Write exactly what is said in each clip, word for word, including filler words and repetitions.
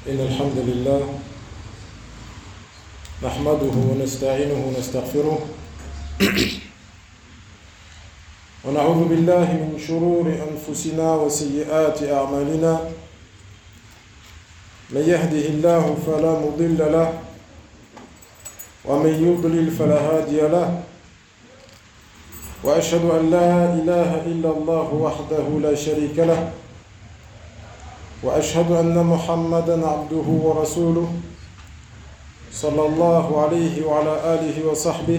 إن الحمد لله نحمده ونستعينه ونستغفره ونعوذ بالله من شرور أنفسنا وسيئات أعمالنا من يهده الله فلا مضل له ومن يضلل فلا هادي له وأشهد أن لا إله إلا الله وحده لا شريك له وأشهد أن محمدًا عبده ورسوله صلى الله عليه وعلى آله وصحبه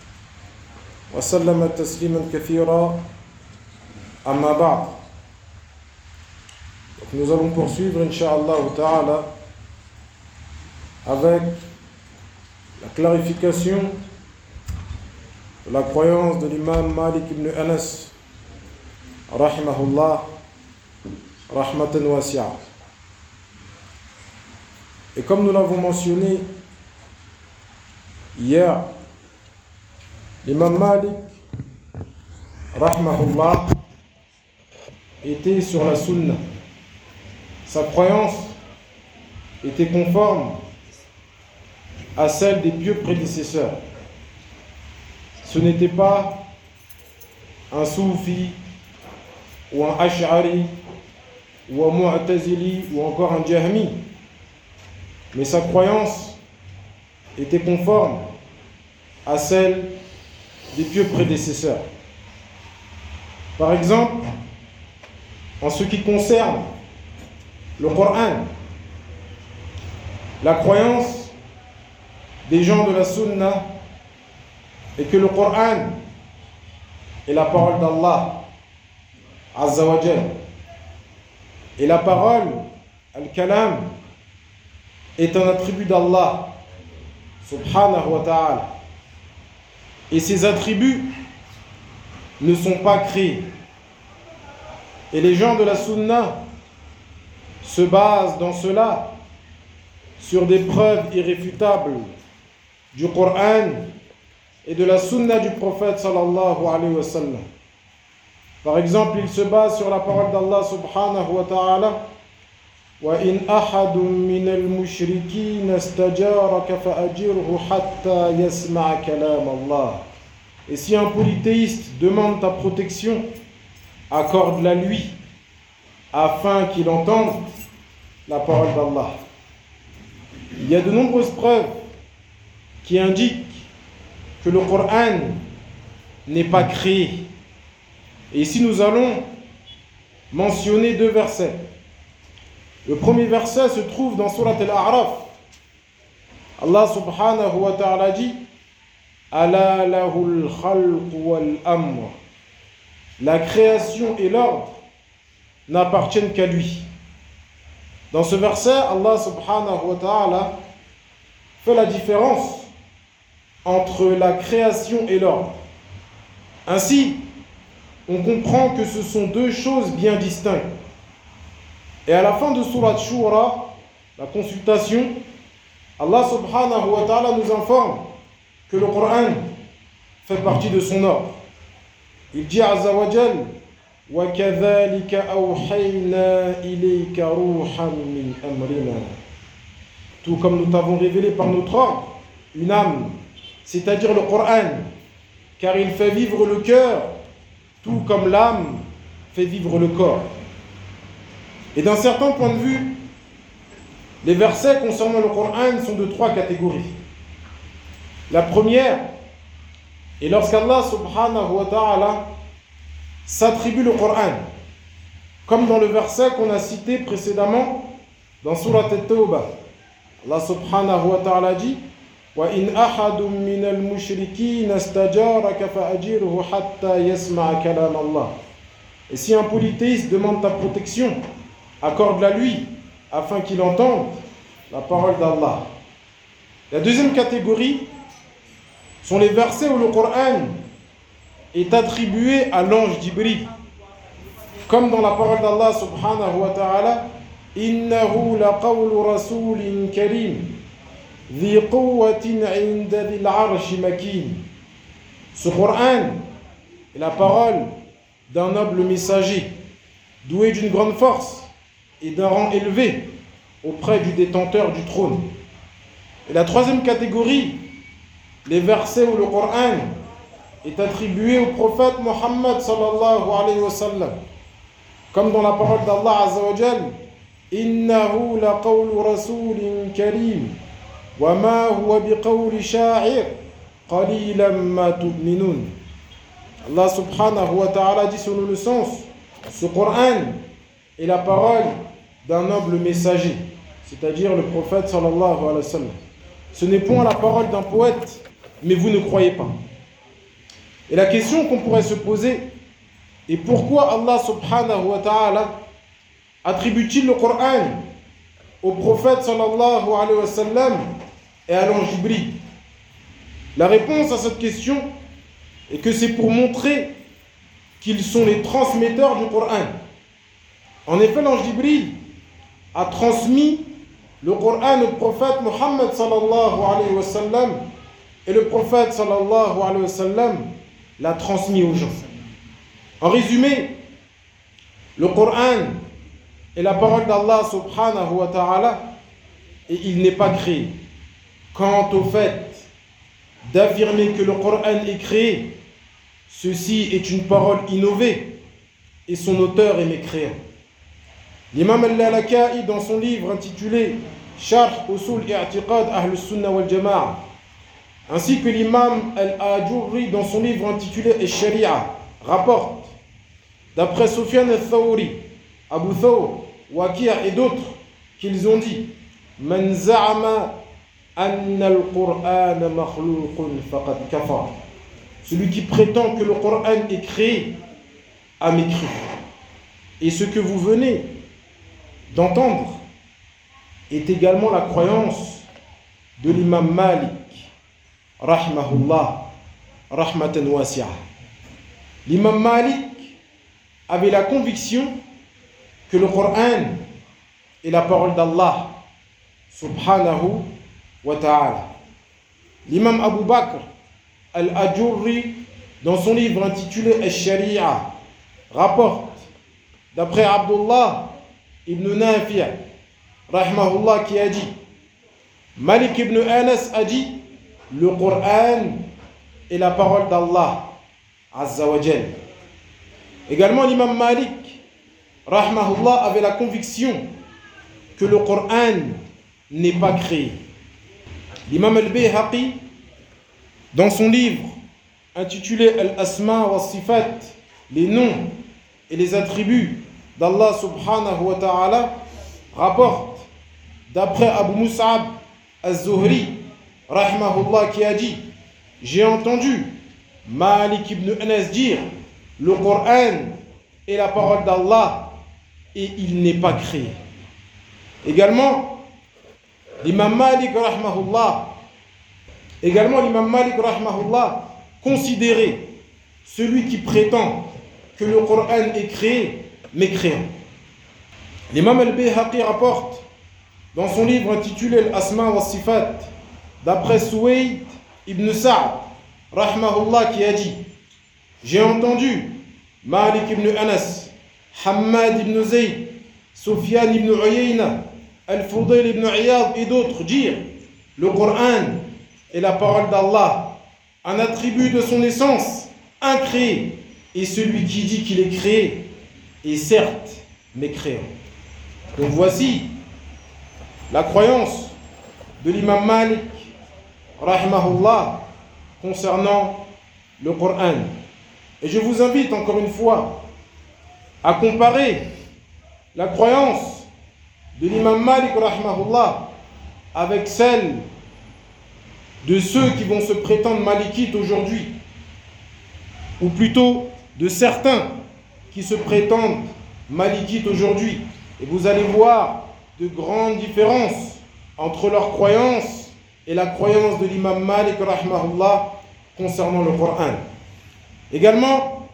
وسلم تسليما كثيرا أما بعد. Donc nous allons poursuivre Inch'Allah Ta'ala avec la clarification de la croyance de l'imam Malik ibn Anas rahimahullah rahmatan wasi'a. Et comme nous l'avons mentionné hier, l'imam Malik rahimahullah était sur la sunna. Sa croyance était conforme à celle des pieux prédécesseurs. Ce n'était pas un soufi ou un ash'ari ou un mu'tazili ou encore un jahmi, mais sa croyance était conforme à celle des pieux prédécesseurs. Par exemple, en ce qui concerne le Coran, la croyance des gens de la sunna est que le Coran est la parole d'Allah Azza wa Jal. Et la parole, al-kalam, est un attribut d'Allah subhanahu wa ta'ala. Et ces attributs ne sont pas créés. Et les gens de la sunna se basent dans cela sur des preuves irréfutables du Coran et de la sunna du prophète sallallahu alayhi wa sallam. Par exemple, il se base sur la parole d'Allah subhanahu wa ta'ala wa in ahadun min al-mushrikin istajaraka fa'ajirhu hatta yasma'a kalam Allah. Et si un polythéiste demande ta protection, accorde-la lui afin qu'il entende la parole d'Allah. Il y a de nombreuses preuves qui indiquent que le Coran n'est pas créé. Et ici nous allons mentionner deux versets. Le premier verset se trouve dans Surat Al-A'raf. Allah subhanahu wa ta'ala dit Ala lahul khalq wal amr. La création et l'ordre n'appartiennent qu'à lui. Dans ce verset, Allah subhanahu wa ta'ala fait la différence entre la création et l'ordre. Ainsi, on comprend que ce sont deux choses bien distinctes. Et à la fin de Surat Shura, la consultation, Allah subhanahu wa ta'ala nous informe que le Coran fait partie de son ordre. Il dit Azza wa Jal وَكَذَلِكَ أَوْحَيْنَا إِلَيْكَ رُوحًا مِّنْ أَمْرِنَا. Tout comme nous t'avons révélé par notre ordre une âme, c'est-à-dire le Coran, car il fait vivre le cœur tout comme l'âme fait vivre le corps. Et d'un certain point de vue, les versets concernant le Coran sont de trois catégories. La première est lorsqu'Allah subhanahu wa ta'ala s'attribue le Coran, comme dans le verset qu'on a cité précédemment dans Surat At-Tawbah. Allah subhanahu wa ta'ala dit وَإِنْ أَحَدٌ مِّنَ الْمُشْرِكِينَ اسْتَجَارَكَ فَأَجِرْهُ حَتَّى يَسْمَعَ كَلَامَ اللَّهِ. Et si un polythéiste demande ta protection, accorde-la lui afin qu'il entende la parole d'Allah. La deuxième catégorie sont les versets où le Coran est attribué à l'ange Jibril, comme dans la parole d'Allah subhanahu wa ta'ala إِنَّهُ لَقَوْلُ رَسُولٍ كَرِيمٍ ذِي قُوَّةٍ عِنْدَ ذِي الْعَرْشِ مَكِينٍ. Ce Coran est la parole d'un noble messager, doué d'une grande force et d'un rang élevé, auprès du détenteur du trône. Et la troisième catégorie, les versets où le Coran est attribué au prophète Mohammed sallallahu alayhi wa sallam, comme dans la parole d'Allah azza wa jal, innahu la qawlu rasulin karim wa ma huwa biqawli sha'ir qalilan ma tu'minun. Allah subhanahu wa ta'ala dit selon le sens, ce Coran est la parole d'un noble messager, c'est-à-dire le prophète sallallahu alayhi wa sallam. Ce n'est point la parole d'un poète, mais vous ne croyez pas. Et la question qu'on pourrait se poser est pourquoi Allah subhanahu wa ta'ala attribue-t-il le Coran au prophète sallallahu alayhi wa sallam et à l'ange Jibril? La réponse à cette question est que c'est pour montrer qu'ils sont les transmetteurs du Coran. En effet, l'ange Jibril a transmis le Coran au prophète Mohammed sallallahu alayhi wa sallam et le prophète sallallahu alayhi wa sallam l'a transmis aux gens. En résumé, le Coran est la parole d'Allah subhanahu wa ta'ala et il n'est pas créé. Quant au fait d'affirmer que le Coran est créé, ceci est une parole innovée et son auteur est mécréant. L'imam al-Lalaka'i, dans son livre intitulé Sharh Usul I'tiqad Ahl Sunnah wal Jama'a, ainsi que l'imam al-Ajurri, dans son livre intitulé Al-Sharia, rapporte, d'après Sufyan al-Thawri, Abu Thawr, Waqi' et d'autres, qu'ils ont dit Man za'ama anna al-Qur'an makhluqun faqad kafar. Celui qui prétend que le Coran est créé a mécru. Et ce que vous venez d'entendre est également la croyance de l'imam Malik, rahmahullah, rahmatan wasi'a. L'imam Malik avait la conviction que le Coran est la parole d'Allah, subhanahu wa ta'ala. L'imam Abu Bakr al-Ajurri, dans son livre intitulé Al-Sharia, rapporte, d'après Abdullah ibn Nafi', rahmahullah, qui a dit, Malik ibn Anas a dit, le Coran est la parole d'Allah azza wa jal. Également l'imam Malik, rahmahullah, avait la conviction que le Coran n'est pas créé. L'imam al-Bayhaqi, dans son livre intitulé Al-Asma wa Sifat, les noms et les attributs d'Allah subhanahu wa ta'ala, rapporte, d'après Abu Mus'ab al-Zuhri, rahmahullah, qui a dit, j'ai entendu Malik ibn Anas dire, le Coran est la parole d'Allah et il n'est pas créé. Également, l'imam Malik, rahmahullah, également l'imam Malik, rahmahullah, considérait celui qui prétend que le Coran est créé, mécréant. L'imam al-Bayhaqi rapporte, dans son livre intitulé Al-Asma wa Sifat, d'après Suwayd ibn Sa'd, rahmahullah, qui a dit, j'ai entendu Malik ibn Anas, Hammad ibn Zayd, Sufyan ibn Uyayna, Al-Fudayl ibn Iyad et d'autres dire, le Coran est la parole d'Allah, un attribut de son essence, incréé, et celui qui dit qu'il est créé est certes mécréant. Donc voici la croyance de l'imam Malik, rahimahullah, concernant le Coran. Et je vous invite encore une fois à comparer la croyance de l'imam Malik, rahimahullah, avec celle de ceux qui vont se prétendre malikites aujourd'hui, ou plutôt de certains qui se prétendent malikites aujourd'hui. Et vous allez voir de grandes différences entre leur croyance et la croyance de l'imam Malik, rahimahullah, concernant le Coran. Également,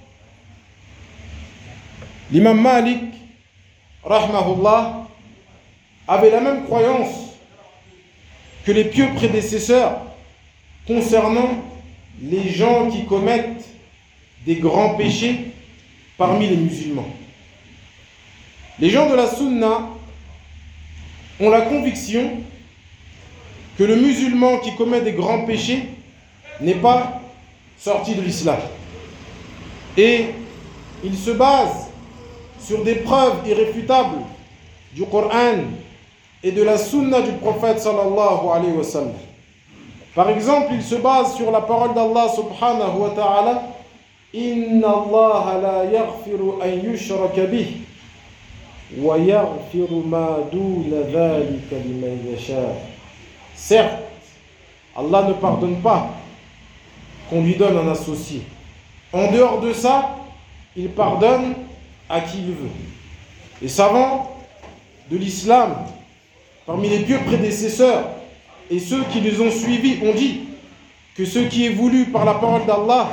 l'imam Malik, rahimahullah, avait la même croyance que les pieux prédécesseurs concernant les gens qui commettent des grands péchés parmi les musulmans. Les gens de la Sunna ont la conviction que le musulman qui commet des grands péchés n'est pas sorti de l'islam. Et ils se basent sur des preuves irréfutables du Coran et de la sunna du prophète sallallahu alayhi wa sallam. Par exemple, ils se basent sur la parole d'Allah subhanahu wa ta'ala: Inna Allah la yaghfiru an yushraka bih wa yaghfiru ma duna dhalika liman yasha. Certes, Allah ne pardonne pas qu'on lui donne un associé. En dehors de ça, il pardonne à qui il veut. Les savants de l'islam, parmi les pieux prédécesseurs et ceux qui les ont suivis, ont dit que ce qui est voulu par la parole d'Allah,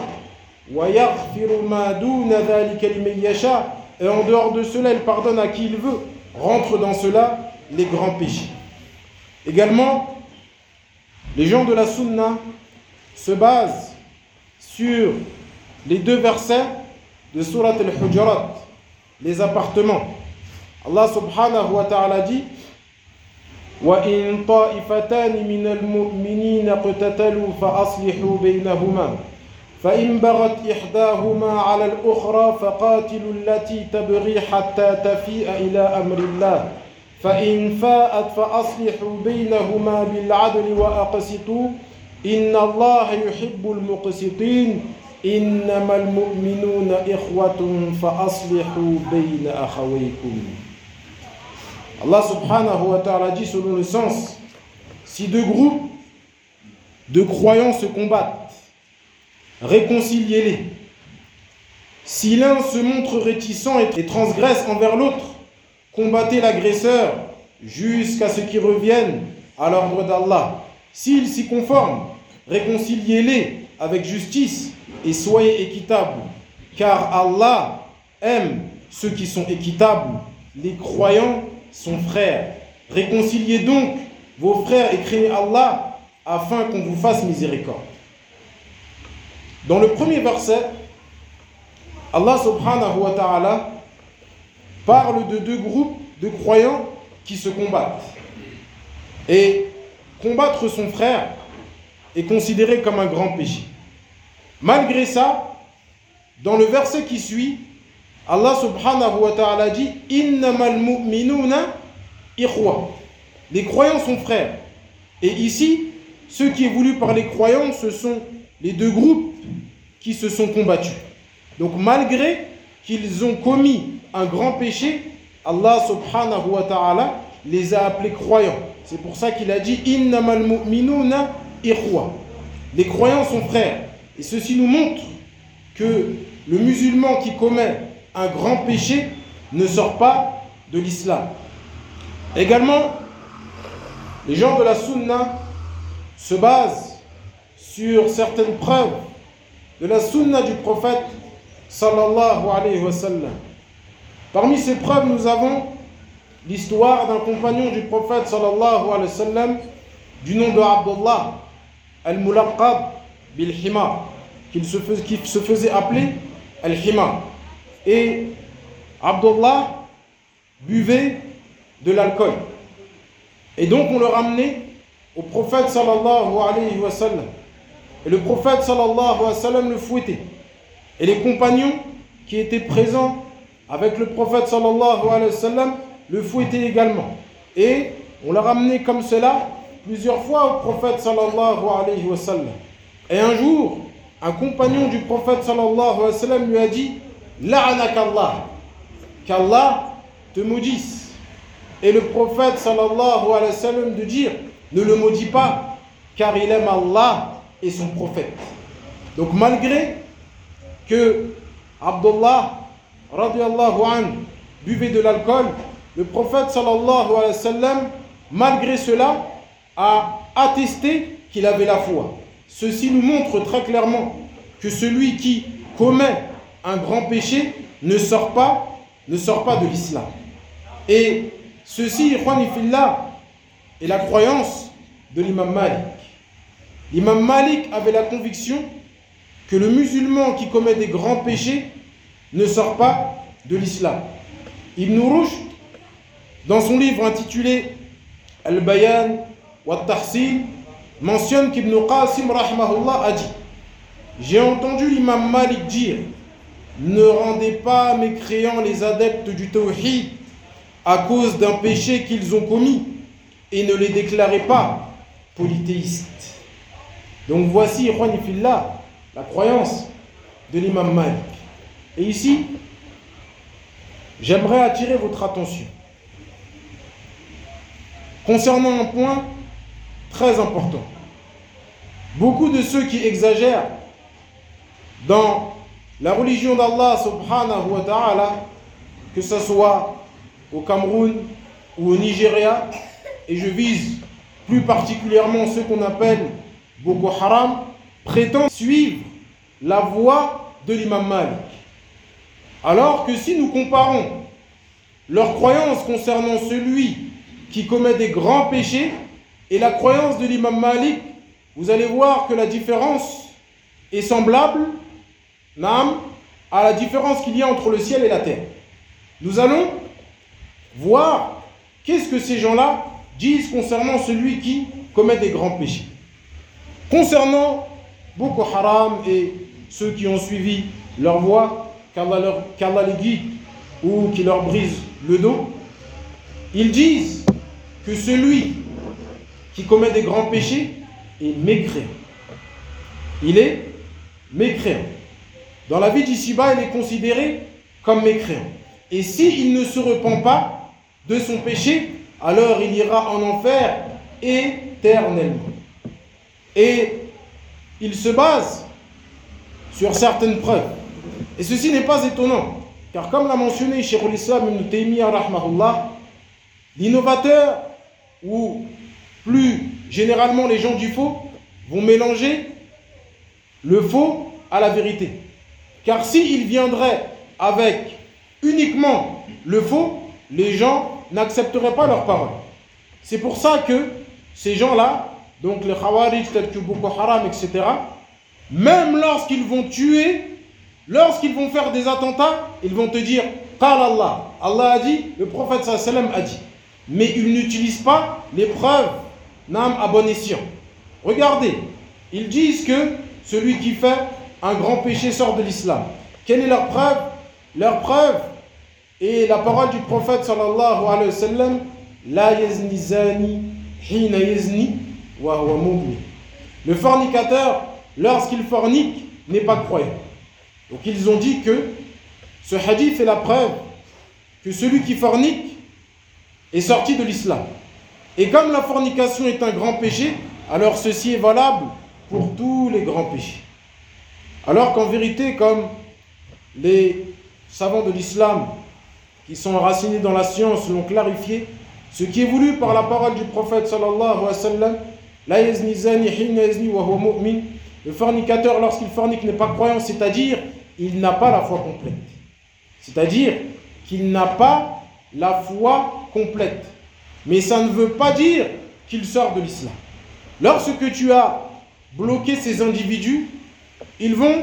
et en dehors de cela, il pardonne à qui il veut, rentre dans cela les grands péchés. Également, les gens de la sunna se basent sur les deux versets de Surat al-Hujurat, les appartements. Allah subhanahu wa ta'ala dit: وَإِن طَائِفَتَانِ مِنَ الْمُؤْمِنِينَ اقْتَتَلُوا فَأَصْلِحُوا بَيْنَهُمَا فَإِن بَغَتْ إِحْدَاهُمَا عَلَى الْأُخْرَى فَقَاتِلُوا الَّتِي تَبْغِي حَتَّى تَفِيءَ إِلَى أَمْرِ اللَّهِ فَإِن فَاءَتْ فَأَصْلِحُوا بَيْنَهُمَا بِالْعَدْلِ وَأَقْسِطُوا إِنَّ اللَّهَ يُحِبُّ الْمُقْسِطِينَ إِنَّمَا الْمُؤْمِنُونَ إِخْوَةٌ فَأَصْلِحُوا بَيْنَ أَخَوَيْكُمْ. Allah subhanahu wa ta'ala dit selon le sens: si deux groupes de croyants se combattent, réconciliez-les. Si l'un se montre réticent et transgresse envers l'autre, combattez l'agresseur jusqu'à ce qu'il revienne à l'ordre d'Allah. S'il s'y conforme, réconciliez-les avec justice et soyez équitables, car Allah aime ceux qui sont équitables. Les croyants sont frères. Réconciliez donc vos frères et craignez Allah afin qu'on vous fasse miséricorde. Dans le premier verset, Allah subhanahu wa ta'ala parle de deux groupes de croyants qui se combattent. Et combattre son frère est considéré comme un grand péché. Malgré ça, dans le verset qui suit, Allah subhanahu wa ta'ala dit: Innamal mu'minuna ikhwa. Les croyants sont frères. Et ici, ce qui est voulu par les croyants, ce sont les deux groupes qui se sont combattus. Donc malgré qu'ils ont commis un grand péché, Allah subhanahu wa ta'ala les a appelés croyants. C'est pour ça qu'il a dit: Innamal mu'minuna ikhwa. Les croyants sont frères. Et ceci nous montre que le musulman qui commet un grand péché ne sort pas de l'islam. Également, les gens de la sunna se basent sur certaines preuves de la sunna du prophète sallallahu alayhi wa sallam. Parmi ces preuves, nous avons l'histoire d'un compagnon du prophète sallallahu alayhi wa sallam du nom de Abdullah al-Mulaqab bil-Hima, qui se faisait appeler al-Hima. Et Abdullah buvait de l'alcool. Et donc on le ramenait au prophète sallallahu alayhi wa sallam. Et le prophète sallallahu alayhi wa sallam le fouettait. Et les compagnons qui étaient présents avec le prophète sallallahu alayhi wa sallam le fouettaient également. Et on l'a ramené comme cela plusieurs fois au prophète sallallahu alayhi wa sallam. Et un jour, un compagnon du prophète sallallahu alayhi wa sallam lui a dit: La'anakallah, qu'Allah te maudisse. Et le prophète sallallahu alayhi wa sallam de dire: ne le maudis pas, car il aime Allah et son prophète. Donc malgré que Abdullah radiyallahu anhu buvait de l'alcool, le prophète sallallahu alayhi wa sallam, malgré cela, a attesté qu'il avait la foi. Ceci nous montre très clairement que celui qui commet un grand péché ne sort pas, ne sort pas de l'islam. Et ceci, ikhwani fillah, est la croyance de l'imam Malik. L'imam Malik avait la conviction que le musulman qui commet des grands péchés ne sort pas de l'islam. Ibn Rushd, dans son livre intitulé Al-Bayan wa Tahsil mentionne qu'Ibn Qasim rahimahullah a dit: j'ai entendu l'imam Malik dire: ne rendez pas mécréants les adeptes du tawhid à cause d'un péché qu'ils ont commis et ne les déclarez pas polythéistes. Donc voici, ikhwani fillah, la croyance de l'imam Malik. Et ici, j'aimerais attirer votre attention concernant un point très important. Beaucoup de ceux qui exagèrent dans la religion d'Allah subhanahu wa ta'ala, que ce soit au Cameroun ou au Nigeria, et je vise plus particulièrement ceux qu'on appelle Boko Haram, prétendent suivre la voie de l'imam Malik. Alors que si nous comparons leur croyance concernant celui qui commet des grands péchés et la croyance de l'imam Malik, vous allez voir que la différence est semblable à la différence qu'il y a entre le ciel et la terre. Nous allons voir qu'est-ce que ces gens-là disent concernant celui qui commet des grands péchés. Concernant Boko Haram et ceux qui ont suivi leur voie, qu'Allah, leur, qu'Allah les guide ou qui leur brise le dos, ils disent que celui qui commet des grands péchés est mécréant. Il est mécréant. Dans la vie d'ici-bas, il est considéré comme mécréant. Et s'il ne se repent pas de son péché, alors il ira en enfer éternellement. Et il se base sur certaines preuves. Et ceci n'est pas étonnant, car comme l'a mentionné Cheikh l'Islam Ibn Taymiyyah rahmahullah, l'innovateur, ou plus généralement les gens du faux, vont mélanger le faux à la vérité. Car s'il viendrait avec uniquement le faux, les gens n'accepteraient pas leurs paroles. C'est pour ça que ces gens-là, donc les Khawarij, tels que Boko Haram, et cetera, même lorsqu'ils vont tuer, lorsqu'ils vont faire des attentats, ils vont te dire « Qal Allah ». Allah a dit, le prophète sallallahu alayhi wa sallam a dit. Mais ils n'utilisent pas les preuves nam à bon escient. Regardez, ils disent que celui qui fait un grand péché sort de l'islam. Quelle est leur preuve? Leur preuve est la parole du prophète sallallahu alayhi wa sallam: La yazni zani hina yazni wa huwa mu'min. Le fornicateur, lorsqu'il fornique, n'est pas croyant. Donc ils ont dit que ce hadith est la preuve que celui qui fornique est sorti de l'islam. Et comme la fornication est un grand péché, alors ceci est valable pour tous les grands péchés. Alors qu'en vérité, comme les savants de l'islam qui sont enracinés dans la science l'ont clarifié, ce qui est voulu par la parole du prophète sallallahu alayhi wa sallam, la yazni zani hina yazni wa huwa mu'min, le fornicateur lorsqu'il fornique n'est pas croyant, c'est-à-dire il n'a pas la foi complète. C'est-à-dire qu'il n'a pas la foi complète. Mais ça ne veut pas dire qu'il sort de l'islam. Lorsque tu as bloqué ces individus, ils vont,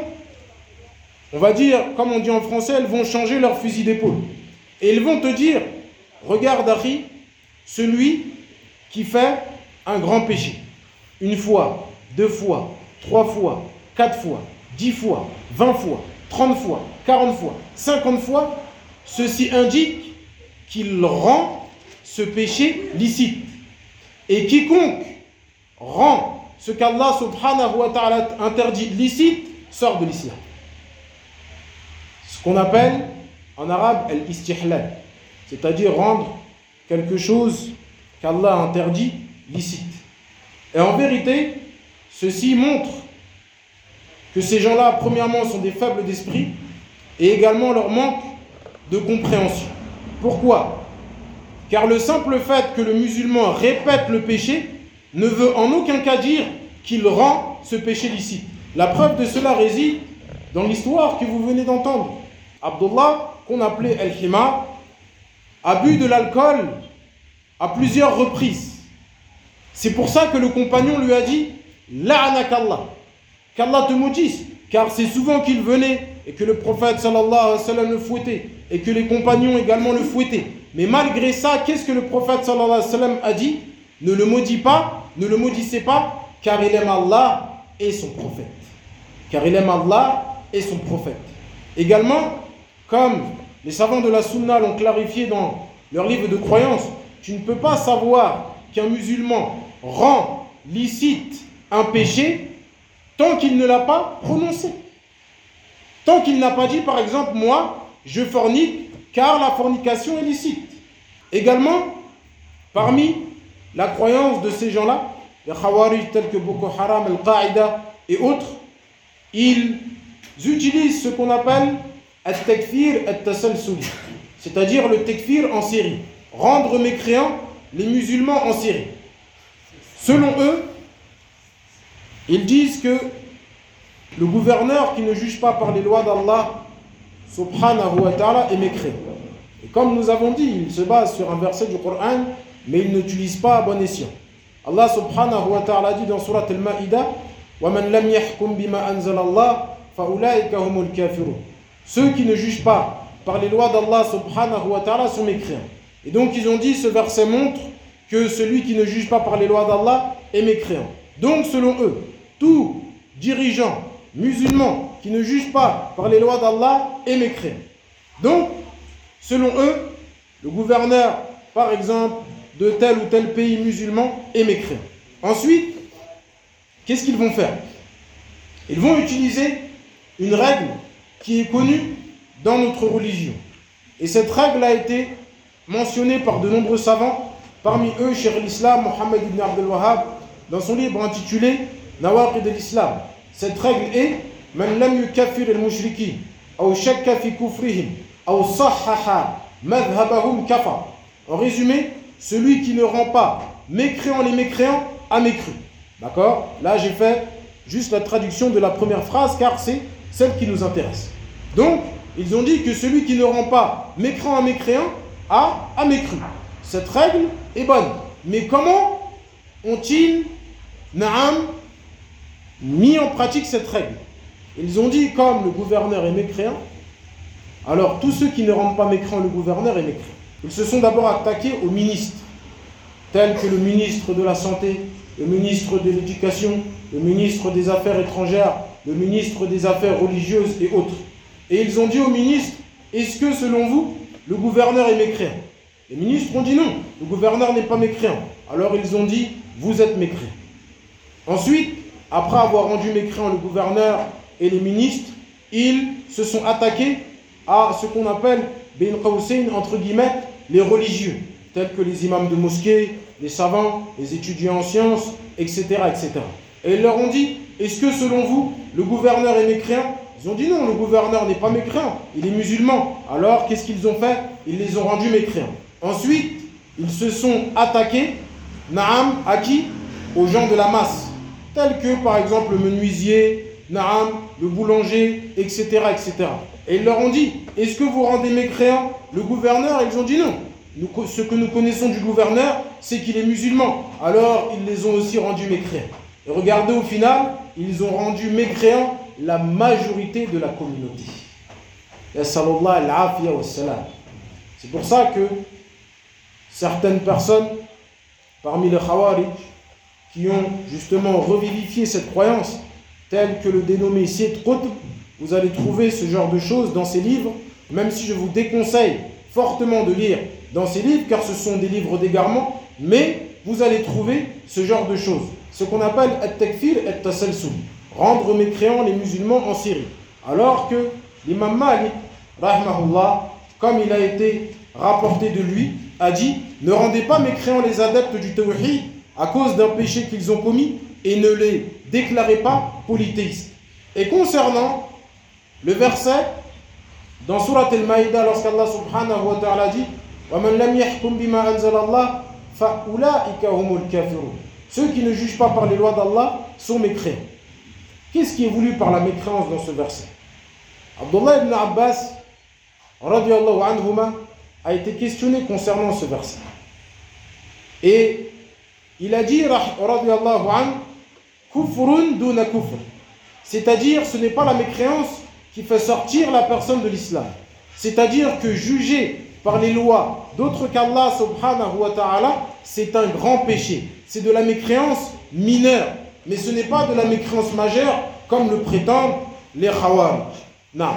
on va dire, comme on dit en français, ils vont changer leur fusil d'épaule. Et ils vont te dire, regarde Akhi, celui qui fait un grand péché, une fois, deux fois, trois fois, quatre fois, dix fois, vingt fois, trente fois, quarante fois, cinquante fois, ceci indique qu'il rend ce péché licite. Et quiconque rend ce qu'Allah subhanahu wa ta'ala interdit licite sort de l'islam. Ce qu'on appelle en arabe al-istihlal, c'est-à-dire rendre quelque chose qu'Allah interdit licite. Et en vérité, ceci montre que ces gens-là, premièrement, sont des faibles d'esprit et également leur manque de compréhension. Pourquoi? Car le simple fait que le musulman répète le péché ne veut en aucun cas dire qu'il rend ce péché licite. La preuve de cela réside dans l'histoire que vous venez d'entendre. Abdullah, qu'on appelait Al-Himar, a bu de l'alcool à plusieurs reprises. C'est pour ça que le compagnon lui a dit « La'anakallah » qu'Allah te maudisse, car c'est souvent qu'il venait et que le prophète sallallahu alayhi wa sallam le fouettait et que les compagnons également le fouettaient. Mais malgré ça, qu'est-ce que le prophète sallallahu alayhi wa sallam a dit? ne le maudit pas, ne le maudissez pas, car il aime Allah et son prophète. Car il aime Allah et son prophète. Également, comme les savants de la Sunna l'ont clarifié dans leur livre de croyance, tu ne peux pas savoir qu'un musulman rend licite un péché tant qu'il ne l'a pas prononcé. Tant qu'il n'a pas dit, par exemple, moi, je fornique, car la fornication est licite. Également, parmi la croyance de ces gens-là, les Khawarij tels que Boko Haram, Al-Qaïda et autres, ils utilisent ce qu'on appelle al-takfir al-tasalsuli, c'est-à-dire le takfir en série, rendre mécréants les musulmans en série. Selon eux, ils disent que le gouverneur qui ne juge pas par les lois d'Allah subhanahu wa ta'ala est mécréant. Et comme nous avons dit, il se base sur un verset du Coran, mais il n'utilise pas à bon escient. Allah subhanahu wa ta'ala dit dans surat al-Ma'ida, وَمَنْ لَمْ يَحْكُمْ بِمَا أَنزَلَ اللَّهُ فَأُولَٰئِكَ هُمُ الْكَافِرُونَ. Ceux qui ne jugent pas par les lois d'Allah subhanahu wa ta'ala sont mécréants. Et donc ils ont dit, ce verset montre que celui qui ne juge pas par les lois d'Allah est mécréant. Donc selon eux, tout dirigeant musulman qui ne juge pas par les lois d'Allah est mécréant. Donc, selon eux, le gouverneur, par exemple, de tel ou tel pays musulman est mécréant. Ensuite, qu'est-ce qu'ils vont faire? Ils vont utiliser une règle qui est connue dans notre religion. Et cette règle a été mentionnée par de nombreux savants, parmi eux, Cheikh l'Islam, Mohammed ibn Abdel Wahhab, dans son livre intitulé Nawaqid al-Islam. Cette règle est Man lam yukaffir al-mushriki aw shakka fi kufrihim aw sahhaha madhhabahum kafar. En résumé, celui qui ne rend pas mécréant les mécréants a mécru. D'accord? Là, j'ai fait juste la traduction de la première phrase car c'est celle qui nous intéresse. Donc, ils ont dit que celui qui ne rend pas mécréant à mécréant a, a mécru. Cette règle est bonne. Mais comment ont-ils, na'am, mis en pratique cette règle? Ils ont dit, comme le gouverneur est mécréant, alors tous ceux qui ne rendent pas mécréant le gouverneur est mécréant. Ils se sont d'abord attaqués aux ministres, tels que le ministre de la Santé, le ministre de l'Éducation, le ministre des Affaires étrangères, le ministre des Affaires religieuses et autres. Et ils ont dit aux ministres, est-ce que selon vous, le gouverneur est mécréant? Les ministres ont dit non, le gouverneur n'est pas mécréant. Alors ils ont dit, vous êtes mécréant. Ensuite, après avoir rendu mécréant le gouverneur et les ministres, ils se sont attaqués à ce qu'on appelle, bin qawsayn, entre guillemets, les religieux, tels que les imams de mosquée, les savants, les étudiants en sciences, et cetera, et cetera. Et ils leur ont dit, est-ce que selon vous, le gouverneur est mécréant? Ils ont dit non, le gouverneur n'est pas mécréant, il est musulman. Alors, qu'est-ce qu'ils ont fait? Ils les ont rendus mécréants. Ensuite, ils se sont attaqués, naam, à qui? Aux gens de la masse, tels que par exemple le menuisier, naam, le boulanger, et cetera, et cetera. Et ils leur ont dit, est-ce que vous rendez mécréant le gouverneur? Ils ont dit non. Nous, ce que nous connaissons du gouverneur, c'est qu'il est musulman. Alors, ils les ont aussi rendus mécréants. Et regardez, au final, ils ont rendu mécréants la majorité de la communauté. C'est pour ça que certaines personnes, parmi les Khawarij, qui ont justement revivifié cette croyance, telle que le dénommé Sayyid Qutb, vous allez trouver ce genre de choses dans ces livres, même si je vous déconseille fortement de lire dans ces livres, car ce sont des livres d'égarement, mais vous allez trouver ce genre de choses, ce qu'on appelle at-takfir et at-tasalsul, rendre mécréants les musulmans en Syrie. Alors que l'imam Malik, rahmahullah, comme il a été rapporté de lui, a dit, ne rendez pas mécréants les adeptes du tawhid à cause d'un péché qu'ils ont commis et ne les déclarez pas polythéistes. Et concernant le verset dans surat al-Maïda, lorsqu'Allah subhanahu wa ta'ala dit وَمَنْ لَمْ يَحْكُمْ بِمَا أَنزَلَ اللَّهُ فَأُولَٰئِكَ هُمُ الْكَافِرُونَ. Ceux qui ne jugent pas par les lois d'Allah sont mécréants. Qu'est-ce qui est voulu par la mécréance dans ce verset? Abdullah ibn Abbas radiyallahu anhuma a été questionné concernant ce verset. Et il a dit radiyallahu anhu kufrun duna kufr. C'est-à-dire, ce n'est pas la mécréance qui fait sortir la personne de l'islam. C'est-à-dire que juger par les lois d'autres qu'Allah subhanahu wa ta'ala, c'est un grand péché. C'est de la mécréance mineure. Mais ce n'est pas de la mécréance majeure, comme le prétendent les Khawarij. Non.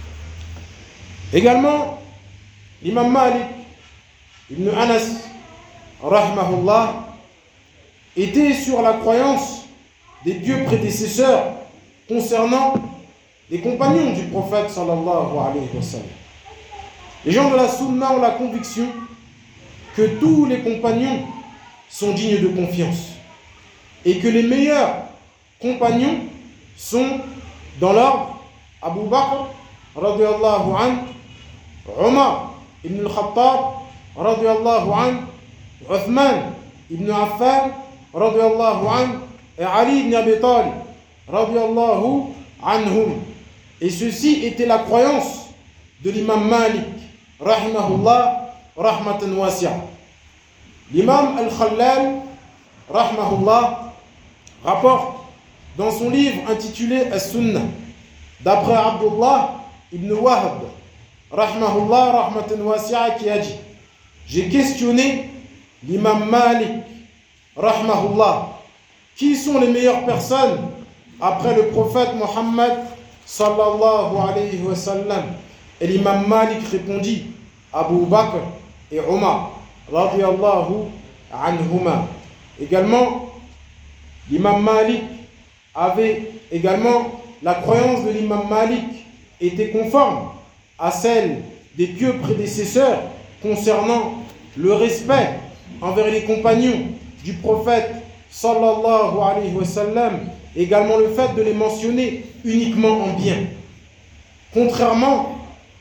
Également, l'imam Malik ibn Anas, rahimahullah, était sur la croyance des pieux prédécesseurs concernant les compagnons du prophète sallallahu alayhi wa sallam. Les gens de la Sunna ont la conviction que tous les compagnons sont dignes de confiance et que les meilleurs compagnons sont dans l'ordre Abu Bakr radiyallahu anhu, Omar ibn al-Khattab radiyallahu anhu, Uthman ibn Affan radiyallahu anhu et Ali ibn Abi Talib radiyallahu anhum. Et ceci était la croyance de l'imam Malik rahimahullah rahmatan wasi'a. L'imam al-Khallal rahimahullah rapporte dans son livre intitulé As-Sunnah, d'après Abdullah ibn Wahb rahimahullah rahmatan wasi'a, qui a dit: j'ai questionné l'imam Malik rahimahullah, qui sont les meilleures personnes après le prophète Mohammed sallallahu alayhi wa sallam. Et l'imam Malik répondit: Abu Bakr et Omar radiyallahu anhuma. Également, l'imam Malik avait également la croyance de l'imam Malik était conforme à celle des pieux prédécesseurs concernant le respect envers les compagnons du prophète sallallahu alayhi wa sallam, également le fait de les mentionner uniquement en bien. Contrairement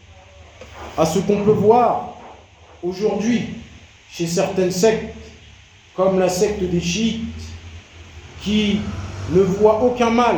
à ce qu'on peut voir aujourd'hui chez certaines sectes, comme la secte des chiites, qui ne voient aucun mal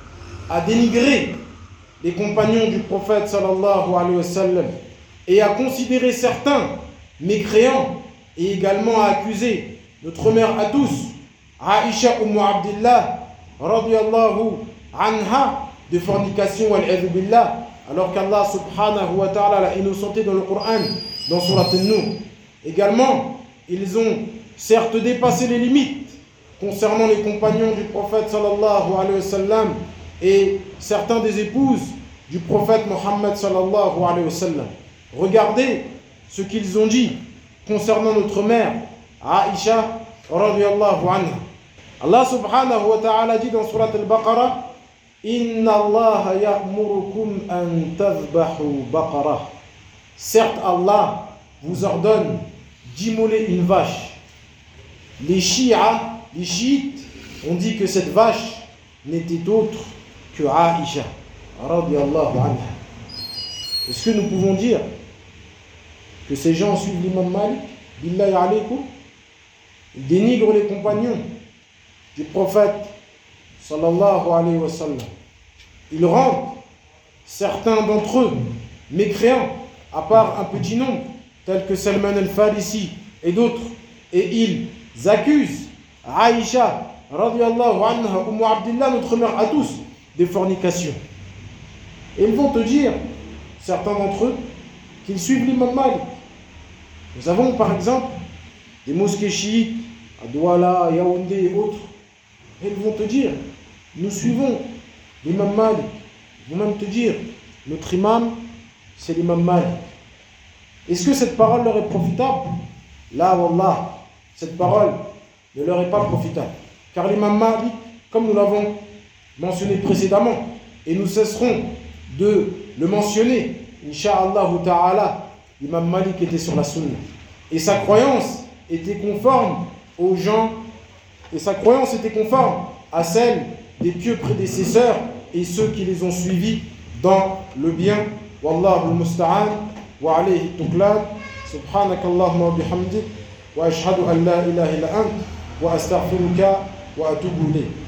à dénigrer les compagnons du prophète sallallahu alayhi wa sallam et à considérer certains mécréants, et également à accuser notre mère à tous, Aïcha Umm Abdillah radiyallahu anha, de fornication wal-'adhu billah, alors qu'Allah subhanahu wa ta'ala l'a innocenté dans le Coran, dans Surat An-Nur. Également, ils ont certes dépassé les limites concernant les compagnons du prophète sallallahu alayhi wa sallam et certains des épouses du prophète Mohammed sallallahu alayhi wa sallam. Regardez ce qu'ils ont dit concernant notre mère Aïcha radiyallahu anha. Allah subhanahu wa ta'ala dit dans Surat Al-Baqarah: Inna Allah ya'murukum an tadhbahu baqarah. Certes, Allah vous ordonne d'immoler une vache. Les chiites, les chiites ont dit que cette vache n'était autre que Aïcha radiyallahu anha. Est-ce que nous pouvons dire que ces gens suivent l'imam Malik? Billahi alaykum. Ils dénigrent les compagnons du prophète sallallahu alayhi wa sallam. Ils rendent certains d'entre eux mécréants, à part un petit nombre, tels que Salman al-Farisi et d'autres, et ils accusent Aïcha radiyallahu anha, Umm Abdillah, notre mère à tous, des fornications. Et ils vont te dire, certains d'entre eux, qu'ils suivent l'imam Malik. Nous avons par exemple des mosquées chiites à Douala, Yaoundé et autres. Et ils vont te dire, nous suivons l'imam Malik. Ils vont même te dire, notre imam, c'est l'imam Malik. Est-ce que cette parole leur est profitable? Là, wallah, cette parole ne leur est pas profitable. Car l'imam Malik, comme nous l'avons mentionné précédemment, et nous cesserons de le mentionner, Inch'Allah ta'ala, l'imam Malik était sur la sunna. Et sa croyance était conforme aux gens, et sa croyance était conforme à celle des pieux prédécesseurs et ceux qui les ont suivis dans le bien. Wallahu al-musta'an wa alayhi tuklan. Subhanakallahumma wa bihamdik wa ashhadu an la ilaha illa ant wa astaghfiruka wa atubu ilayk.